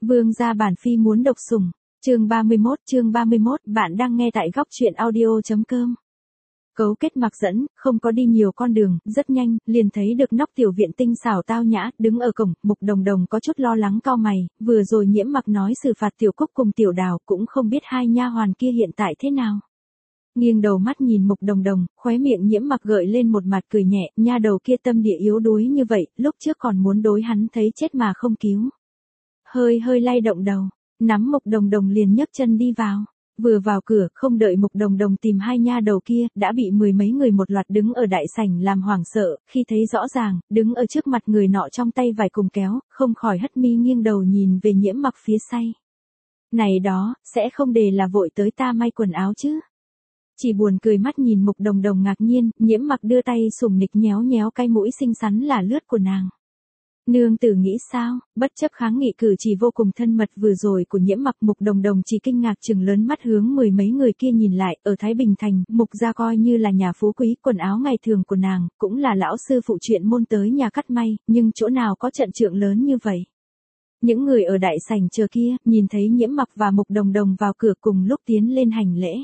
Vương gia bản phi muốn độc sủng, chương 31, bạn đang nghe tại góc truyện audio.com. Cấu kết Mạc Dẫn, không có đi nhiều con đường, rất nhanh, liền thấy được nóc tiểu viện tinh xảo tao nhã, đứng ở cổng, Mục Đồng Đồng có chút lo lắng cau mày, vừa rồi Nhiễm Mặc nói xử phạt Tiểu Cúc cùng Tiểu Đào, cũng không biết hai nha hoàn kia hiện tại thế nào. Nghiêng đầu mắt nhìn Mục Đồng Đồng, khóe miệng Nhiễm Mặc gợi lên một mặt cười nhẹ, nha đầu kia tâm địa yếu đuối như vậy, lúc trước còn muốn đối hắn thấy chết mà không cứu. Hơi lay động đầu, nắm Mục Đồng Đồng liền nhấc chân đi vào. Vừa vào cửa, không đợi Mục Đồng Đồng tìm hai nha đầu kia, đã bị mười mấy người một loạt đứng ở đại sảnh làm hoảng sợ, khi thấy rõ ràng, đứng ở trước mặt người nọ trong tay vải cùng kéo, không khỏi hất mi nghiêng đầu nhìn về Nhiễm Mặc phía say. Này đó, sẽ không để là vội tới ta may quần áo chứ? Chỉ buồn cười mắt nhìn Mục Đồng Đồng ngạc nhiên, Nhiễm Mặc đưa tay sủng nịch nhéo nhéo cái mũi xinh xắn là lướt của nàng. Nương tử nghĩ sao, bất chấp kháng nghị cử chỉ vô cùng thân mật vừa rồi của Nhiễm Mặc, Mục Đồng Đồng chỉ kinh ngạc trừng lớn mắt hướng mười mấy người kia nhìn lại, ở Thái Bình Thành, Mục gia coi như là nhà phú quý, quần áo ngày thường của nàng, cũng là lão sư phụ chuyện môn tới nhà cắt may, nhưng chỗ nào có trận trượng lớn như vậy. Những người ở đại sảnh chờ kia, nhìn thấy Nhiễm Mặc và Mục Đồng Đồng vào cửa cùng lúc tiến lên hành lễ.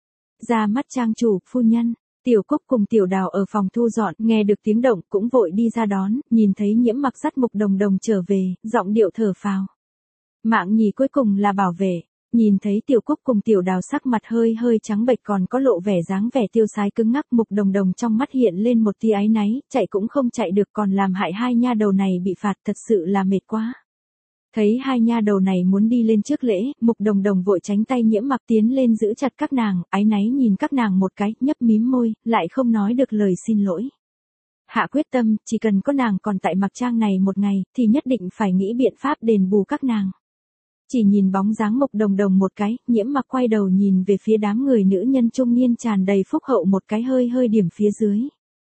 Ra mắt trang chủ, phu nhân. Tiểu Cúc cùng Tiểu Đào ở phòng thu dọn, nghe được tiếng động cũng vội đi ra đón, nhìn thấy Nhiễm Mặc dắt Mục Đồng Đồng trở về, giọng điệu thở phào. Mạng nhì cuối cùng là bảo vệ, nhìn thấy Tiểu Cúc cùng Tiểu Đào sắc mặt hơi trắng bệch còn có lộ vẻ dáng vẻ tiêu sái cứng ngắc, Mục Đồng Đồng trong mắt hiện lên một tia áy náy, chạy cũng không chạy được còn làm hại hai nha đầu này bị phạt, thật sự là mệt quá. Thấy hai nha đầu này muốn đi lên trước lễ, Mục Đồng Đồng vội tránh tay Nhiễm Mặc tiến lên giữ chặt các nàng, áy náy nhìn các nàng một cái, nhấp mím môi, lại không nói được lời xin lỗi. Hạ quyết tâm, chỉ cần có nàng còn tại Mặc Trang này một ngày, thì nhất định phải nghĩ biện pháp đền bù các nàng. Chỉ nhìn bóng dáng Mục Đồng Đồng một cái, Nhiễm Mặc quay đầu nhìn về phía đám người nữ nhân trung niên tràn đầy phúc hậu một cái hơi điểm phía dưới.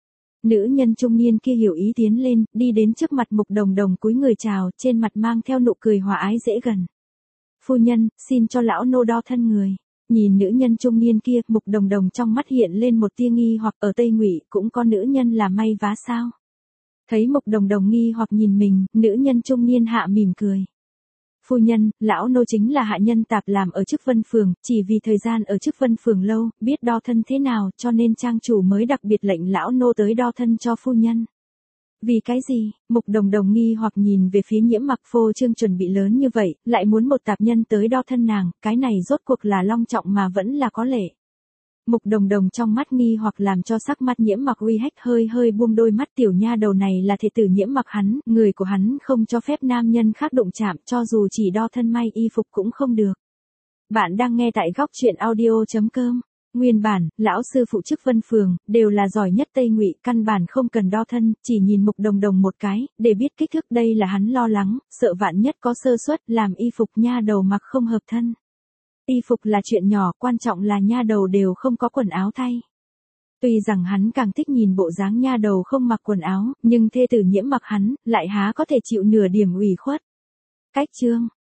Nữ nhân trung niên kia hiểu ý tiến lên, đi đến trước mặt Mục Đồng Đồng cúi người chào, trên mặt mang theo nụ cười hòa ái dễ gần. Phu nhân, xin cho lão nô đo thân người. Nhìn nữ nhân trung niên kia, Mục Đồng Đồng trong mắt hiện lên một tia nghi hoặc ở Tây Ngụy cũng có nữ nhân là may vá sao. Thấy Mục Đồng Đồng nghi hoặc nhìn mình, nữ nhân trung niên hạ mỉm cười. Phu nhân, lão nô chính là hạ nhân tạp làm ở chức Vân Phường, chỉ vì thời gian ở chức Vân Phường lâu, biết đo thân thế nào, cho nên trang chủ mới đặc biệt lệnh lão nô tới đo thân cho phu nhân. Vì cái gì? Mục Đồng Đồng nghi hoặc nhìn về phía Nhiễm Mặc, phô trương chuẩn bị lớn như vậy, lại muốn một tạp nhân tới đo thân nàng, cái này rốt cuộc là long trọng mà vẫn là có lệ. Mục Đồng Đồng trong mắt nghi hoặc làm cho sắc mặt Nhiễm Mặc uy hách hơi buông đôi mắt, tiểu nha đầu này là thể tử Nhiễm Mặc hắn, người của hắn không cho phép nam nhân khác đụng chạm, cho dù chỉ đo thân may y phục cũng không được. Bạn đang nghe tại góc truyện audio.com. Nguyên bản, lão sư phụ chức Vân Phường, đều là giỏi nhất Tây Ngụy, căn bản không cần đo thân, chỉ nhìn Mục Đồng Đồng một cái, để biết kích thước đây là hắn lo lắng, sợ vạn nhất có sơ suất, làm y phục nha đầu mặc không hợp thân. Y phục là chuyện nhỏ, quan trọng là nha đầu đều không có quần áo thay. Tuy rằng hắn càng thích nhìn bộ dáng nha đầu không mặc quần áo, nhưng thê tử Nhiễm Mặc hắn, lại há có thể chịu nửa điểm ủy khuất. Cách chương,